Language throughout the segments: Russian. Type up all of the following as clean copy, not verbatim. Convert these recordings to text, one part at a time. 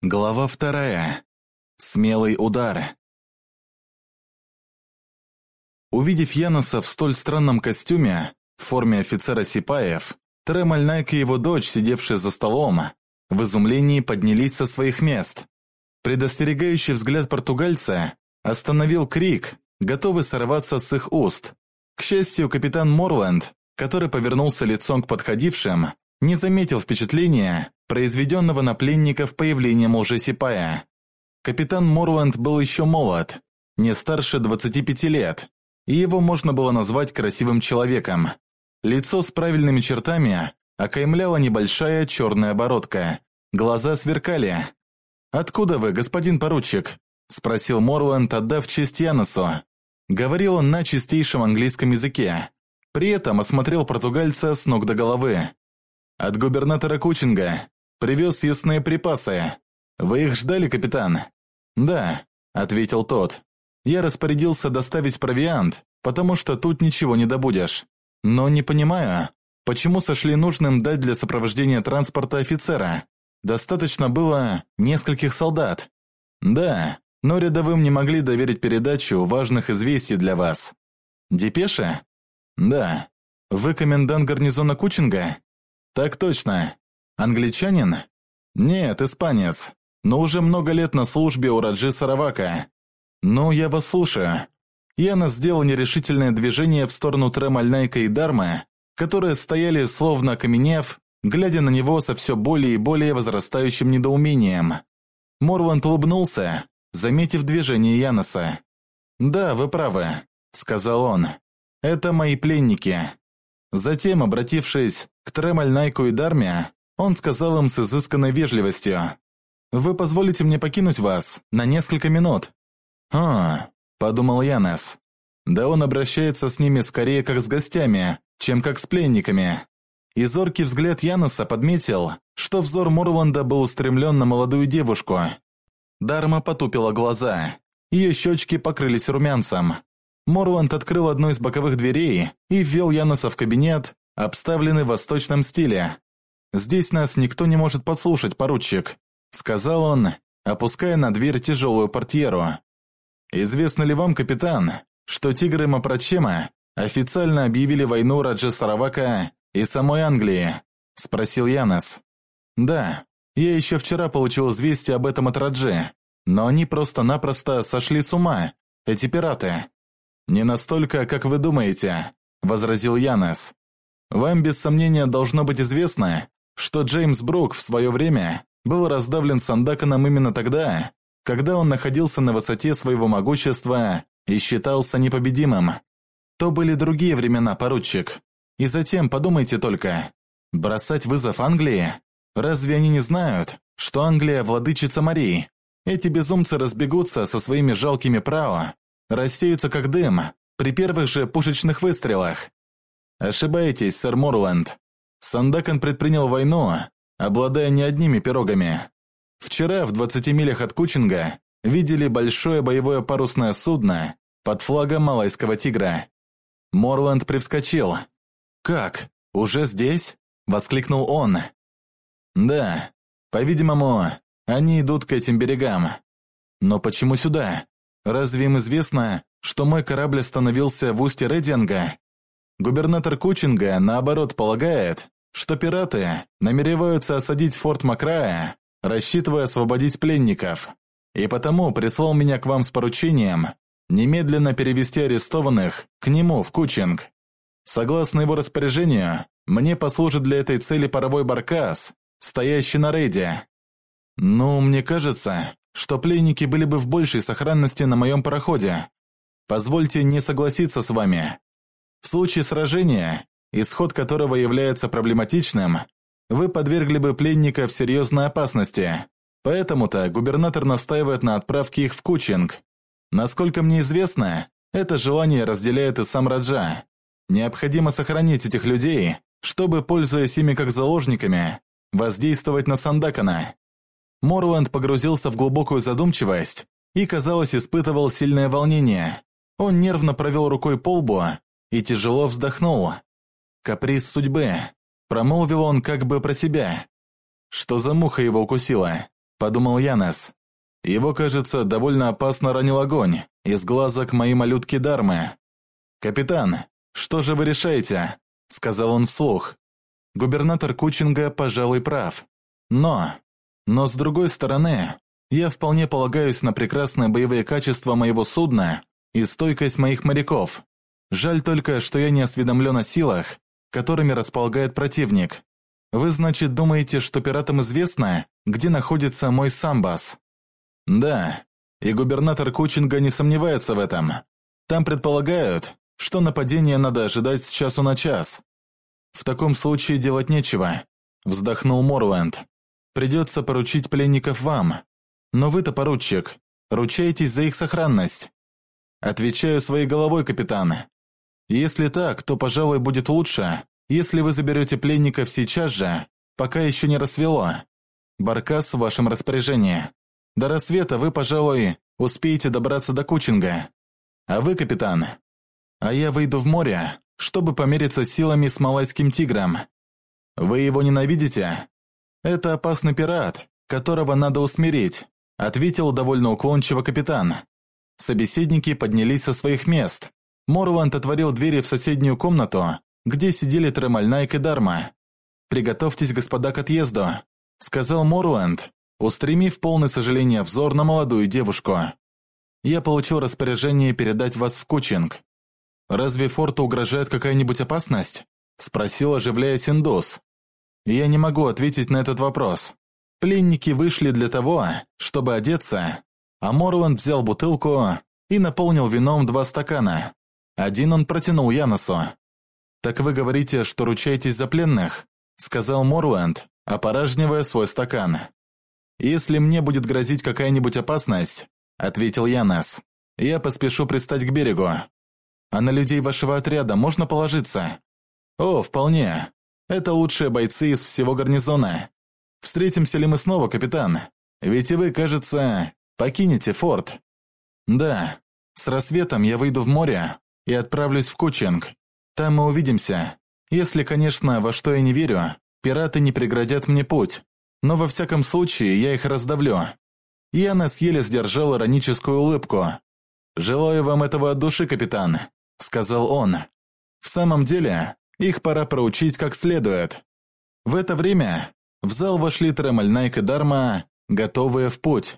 Глава 2. Смелый удар. Увидев Яноса в столь странном костюме, в форме офицера сипаев, Тремальнайк и его дочь, сидевшие за столом, в изумлении поднялись со своих мест. Предостерегающий взгляд португальца остановил крик, готовый сорваться с их уст. К счастью, капитан Морланд, который повернулся лицом к подходившим, не заметил впечатления, произведенного на пленников появлением лжесипая. Капитан Морланд был еще молод, не старше 25 лет, и его можно было назвать красивым человеком. Лицо с правильными чертами окаймляла небольшая черная бородка, глаза сверкали. «Откуда вы, господин поручик?» – спросил Морланд, отдав честь Яносу. Говорил он на чистейшем английском языке. При этом осмотрел португальца с ног до головы. «От губернатора Кучинга. Привез съестные припасы. Вы их ждали, капитан?» «Да», – ответил тот. «Я распорядился доставить провиант, потому что тут ничего не добудешь. Но не понимаю, почему сошли нужным дать для сопровождения транспорта офицера? Достаточно было нескольких солдат». «Да, но рядовым не могли доверить передачу важных известий для вас». «Депеша?» «Да». «Вы комендант гарнизона Кучинга?» «Так точно. Англичанин?» «Нет, испанец, но уже много лет на службе у Раджи Саравака». «Ну, я вас слушаю». Янос сделал нерешительное движение в сторону Тремальнайка и Дармы, которые стояли, словно окаменев, глядя на него со все более и более возрастающим недоумением. Морланд улыбнулся, заметив движение Яноса. «Да, вы правы», — сказал он. «Это мои пленники». Затем, обратившись к Тремальнайку и Дарме, он сказал им с изысканной вежливостью: «Вы позволите мне покинуть вас на несколько минут?» «А, — подумал Янос, — да он обращается с ними скорее как с гостями, чем как с пленниками». И зоркий взгляд Яноса подметил, что взор Морланда был устремлен на молодую девушку. Дарма потупила глаза, ее щечки покрылись румянцем. Морланд открыл одну из боковых дверей и ввел Яноса в кабинет, обставленный в восточном стиле. «Здесь нас никто не может подслушать, поручик», — сказал он, опуская на дверь тяжелую портьеру. «Известно ли вам, капитан, что тигры Мапрочема официально объявили войну Раджи Саравака и самой Англии?» – спросил Янос. «Да, я еще вчера получил известие об этом от Раджи, но они просто-напросто сошли с ума, эти пираты». «Не настолько, как вы думаете», – возразил Янос. «Вам без сомнения должно быть известно, что Джеймс Брук в свое время был раздавлен Сандаканом именно тогда, когда он находился на высоте своего могущества и считался непобедимым. То были другие времена, поручик. И затем подумайте только, бросать вызов Англии? Разве они не знают, что Англия владычица морей? Эти безумцы разбегутся со своими жалкими прао, рассеются как дым при первых же пушечных выстрелах». «Ошибаетесь, сэр Морланд. Сандакан предпринял войну, обладая не одними пирогами. Вчера в 20 милях от Кучинга видели большое боевое парусное судно под флагом Малайского тигра». Морланд привскочил. «Как? Уже здесь?» – воскликнул он. «Да, по-видимому, они идут к этим берегам. Но почему сюда? Разве им известно, что мой корабль остановился в устье Рединга? Губернатор Кучинга, наоборот, полагает, что пираты намереваются осадить форт Макрая, рассчитывая освободить пленников, и потому прислал меня к вам с поручением немедленно перевести арестованных к нему в Кучинг. Согласно его распоряжению, мне послужит для этой цели паровой баркас, стоящий на рейде. Ну, мне кажется, что пленники были бы в большей сохранности на моем пароходе. Позвольте не согласиться с вами. В случае сражения, исход которого является проблематичным, вы подвергли бы пленников серьезной опасности. Поэтому-то губернатор настаивает на отправке их в Кучинг. Насколько мне известно, это желание разделяет и сам Раджа. Необходимо сохранить этих людей, чтобы, пользуясь ими как заложниками, воздействовать на Сандакана». Морланд погрузился в глубокую задумчивость и, казалось, испытывал сильное волнение. Он нервно провел рукой по лбу и тяжело вздохнул. «Каприз судьбы», – промолвил он как бы про себя. Что за муха его укусила? подумал Янес. Его, кажется, довольно опасно ранил огонь из глазок моей малютки Дармы. «Капитан, что же вы решаете?» – сказал он вслух. Губернатор Кучинга, пожалуй, прав. Но с другой стороны, я вполне полагаюсь на прекрасные боевые качества моего судна и стойкость моих моряков. Жаль только, что я не осведомлен о силах, которыми располагает противник. Вы, значит, думаете, что пиратам известно, где находится мой самбас?» «Да, и губернатор Кучинга не сомневается в этом. Там предполагают, что нападение надо ожидать с часу на час». «В таком случае делать нечего», – вздохнул Морланд. «Придется поручить пленников вам. Но вы-то, поручик, ручаетесь за их сохранность». «Отвечаю своей головой, капитан. Если так, то, пожалуй, будет лучше, если вы заберете пленников сейчас же, пока еще не рассвело. Баркас в вашем распоряжении. До рассвета вы, пожалуй, успеете добраться до Кучинга. А вы, капитан? А я выйду в море, чтобы помериться силами с малайским тигром. Вы его ненавидите? Это опасный пират, которого надо усмирить», – ответил довольно уклончиво капитан. Собеседники поднялись со своих мест. Морланд отворил двери в соседнюю комнату, где сидели Тремальнайк и Дарма. «Приготовьтесь, господа, к отъезду», – сказал Морланд, устремив полный сожаления взор на молодую девушку. «Я получил распоряжение передать вас в Кучинг». «Разве форту угрожает какая-нибудь опасность?» – спросил, оживляясь, индус. «Я не могу ответить на этот вопрос. Пленники вышли для того, чтобы одеться, а Морланд взял бутылку и наполнил вином 2 стакана. Один он протянул Янесу. «Так вы говорите, что ручаетесь за пленных?» – сказал Морланд, опорожнивая свой стакан. «Если мне будет грозить какая-нибудь опасность», – ответил Янес, – «я поспешу пристать к берегу. А на людей вашего отряда можно положиться?» «О, вполне. Это лучшие бойцы из всего гарнизона. Встретимся ли мы снова, капитан? Ведь и вы, кажется, покинете форт». «Да. С рассветом я выйду в море и отправлюсь в Кучинг. Там мы увидимся. Если, конечно, во что я не верю, пираты не преградят мне путь. Но во всяком случае я их раздавлю». Янес еле сдержал ироническую улыбку. «Желаю вам этого от души, капитан», – сказал он. «В самом деле, их пора проучить как следует». В это время в зал вошли Тремальнайк и Дарма, готовые в путь.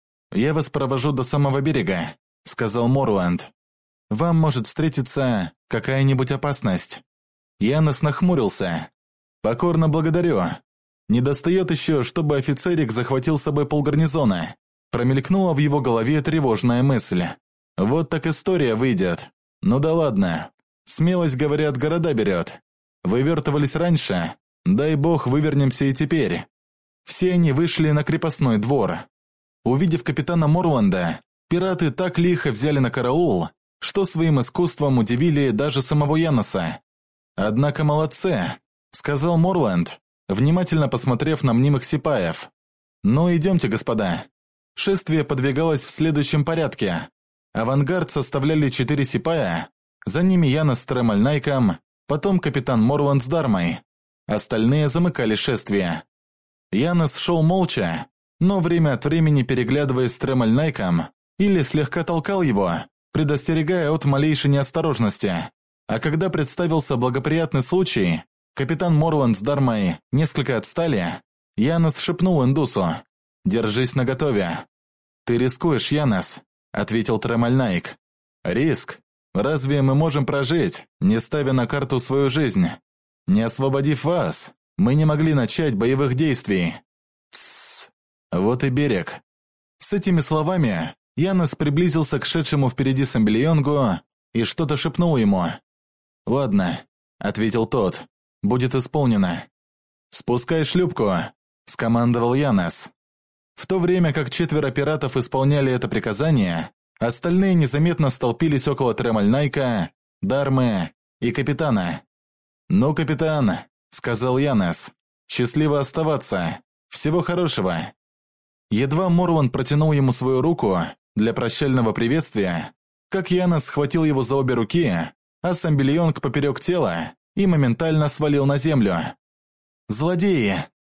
«Я вас провожу до самого берега», – сказал Морланд. «Вам может встретиться какая-нибудь опасность». Янес нахмурился. «Покорно благодарю. Недостает еще, чтобы офицерик захватил с собой полгарнизона». Промелькнула в его голове тревожная мысль. «Вот так история выйдет. Ну да ладно. Смелость, говорят, города берет. Вывертывались раньше. Дай бог, вывернемся и теперь». Все они вышли на крепостной двор. Увидев капитана Морланда, пираты так лихо взяли на караул, что своим искусством удивили даже самого Янеса. «Однако молодцы», – сказал Морланд, внимательно посмотрев на мнимых сипаев. «Ну, идемте, господа». Шествие подвигалось в следующем порядке. Авангард составляли 4 сипая, за ними Янес с Тремальнайком, потом капитан Морланд с Дармой. Остальные замыкали шествие. Янес шел молча, но время от времени переглядываясь с Тремальнайком или слегка толкал его, предостерегая от малейшей неосторожности. А когда представился благоприятный случай, капитан Морланд с Дармой несколько отстали, Янес шепнул индусу: «Держись наготове». «Ты рискуешь, Янес», – ответил Тремальнайк. «Риск? Разве мы можем прожить, не ставя на карту свою жизнь? Не освободив вас, мы не могли начать боевых действий». «Тссс, вот и берег». С этими словами Янес приблизился к шедшему впереди Самбельонгу и что-то шепнул ему. «Ладно», – ответил тот, – «будет исполнено». «Спускай шлюпку», – скомандовал Янес. В то время как 4 пиратов исполняли это приказание, остальные незаметно столпились около Тремальнайка, Дармы и капитана. «Ну, капитан», – сказал Янес, – «счастливо оставаться. Всего хорошего». Едва Морланд протянул ему свою руку для прощального приветствия, как Янес схватил его за обе руки, а Самбельонг поперек тела и моментально свалил на землю. «Злодеи!»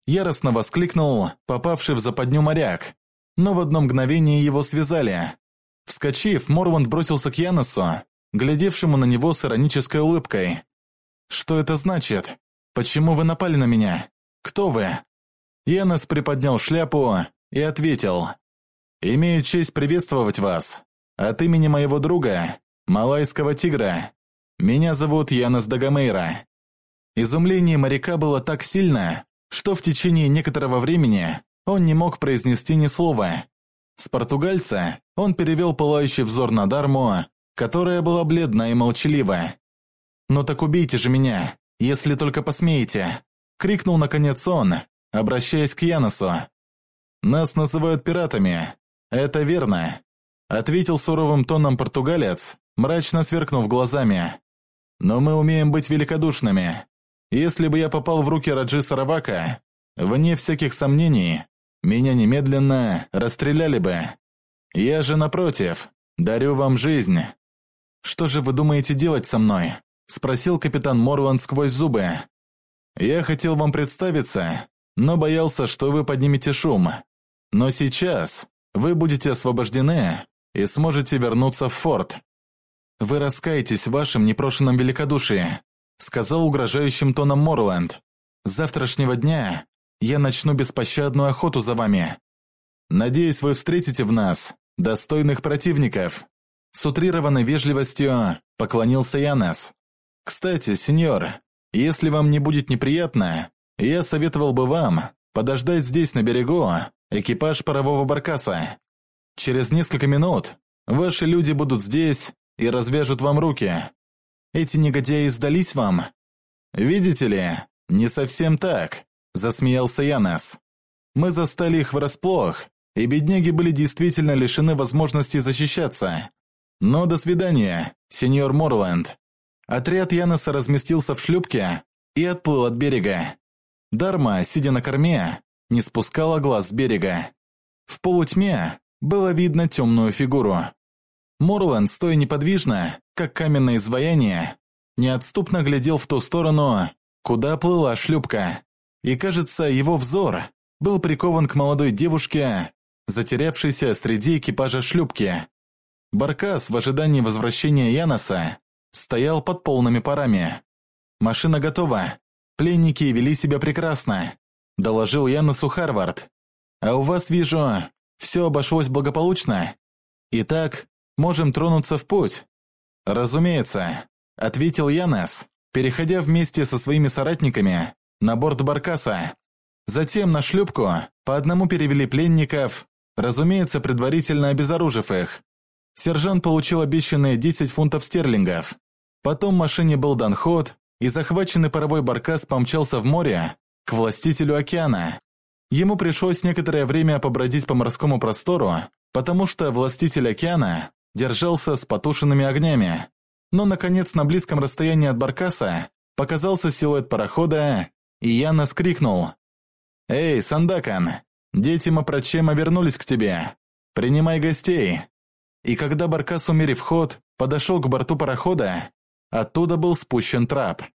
Яростно воскликнул попавший в западню моряк, но в одно мгновение его связали. Вскочив, Морланд бросился к Яносу, глядевшему на него с иронической улыбкой. «Что это значит? Почему вы напали на меня? Кто вы?» Янос приподнял шляпу и ответил: «Имею честь приветствовать вас. От имени моего друга, Малайского тигра. Меня зовут Янос Дагомейра». Изумление моряка было так сильно, что в течение некоторого времени он не мог произнести ни слова. С португальца он перевел пылающий взор на Дарму, которая была бледна и молчалива. «Ну так убейте же меня, если только посмеете!» — крикнул наконец он, обращаясь к Яносу. «Нас называют пиратами. Это верно», — ответил суровым тоном португалец, мрачно сверкнув глазами. «Но мы умеем быть великодушными. Если бы я попал в руки Раджи Саравака, вне всяких сомнений, меня немедленно расстреляли бы. Я же, напротив, дарю вам жизнь». «Что же вы думаете делать со мной?» — спросил капитан Морланд сквозь зубы. «Я хотел вам представиться, но боялся, что вы поднимете шум. Но сейчас вы будете освобождены и сможете вернуться в форт». «Вы раскаетесь в вашем непрошенном великодушии», — сказал угрожающим тоном Морланд. «С завтрашнего дня я начну беспощадную охоту за вами. Надеюсь, вы встретите в нас достойных противников». С утрированной вежливостью поклонился Янос. «Кстати, сеньор, если вам не будет неприятно, я советовал бы вам подождать здесь на берегу экипаж парового баркаса. Через несколько минут ваши люди будут здесь и развяжут вам руки. Эти негодяи сдались вам?» «Видите ли, не совсем так», – засмеялся Янос. «Мы застали их врасплох, и бедняги были действительно лишены возможности защищаться. Но до свидания, сеньор Морланд». Отряд Яноса разместился в шлюпке и отплыл от берега. Дарма, сидя на корме, не спускала глаз с берега. В полутьме было видно темную фигуру. Морланд, стоя неподвижно, как каменное изваяние, неотступно глядел в ту сторону, куда плыла шлюпка, и, кажется, его взор был прикован к молодой девушке, затерявшейся среди экипажа шлюпки. Баркас в ожидании возвращения Яноса стоял под полными парами. «Машина готова. Пленники вели себя прекрасно», – доложил Яносу Харвард. «А у вас, вижу, все обошлось благополучно. Итак, можем тронуться в путь». «Разумеется», – ответил Янос, переходя вместе со своими соратниками на борт баркаса. Затем на шлюпку по одному перевели пленников, разумеется, предварительно обезоружив их. Сержант получил обещанные 10 фунтов стерлингов. Потом машине был дан ход, и захваченный паровой баркас помчался в море к властителю океана. Ему пришлось некоторое время побродить по морскому простору, потому что властитель океана держался с потушенными огнями. Но, наконец, на близком расстоянии от баркаса показался силуэт парохода, и Янос крикнул: «Эй, Сандакан, дети Мапрочема вернулись к тебе. Принимай гостей». И когда баркас, умерив ход, подошел к борту парохода, оттуда был спущен трап.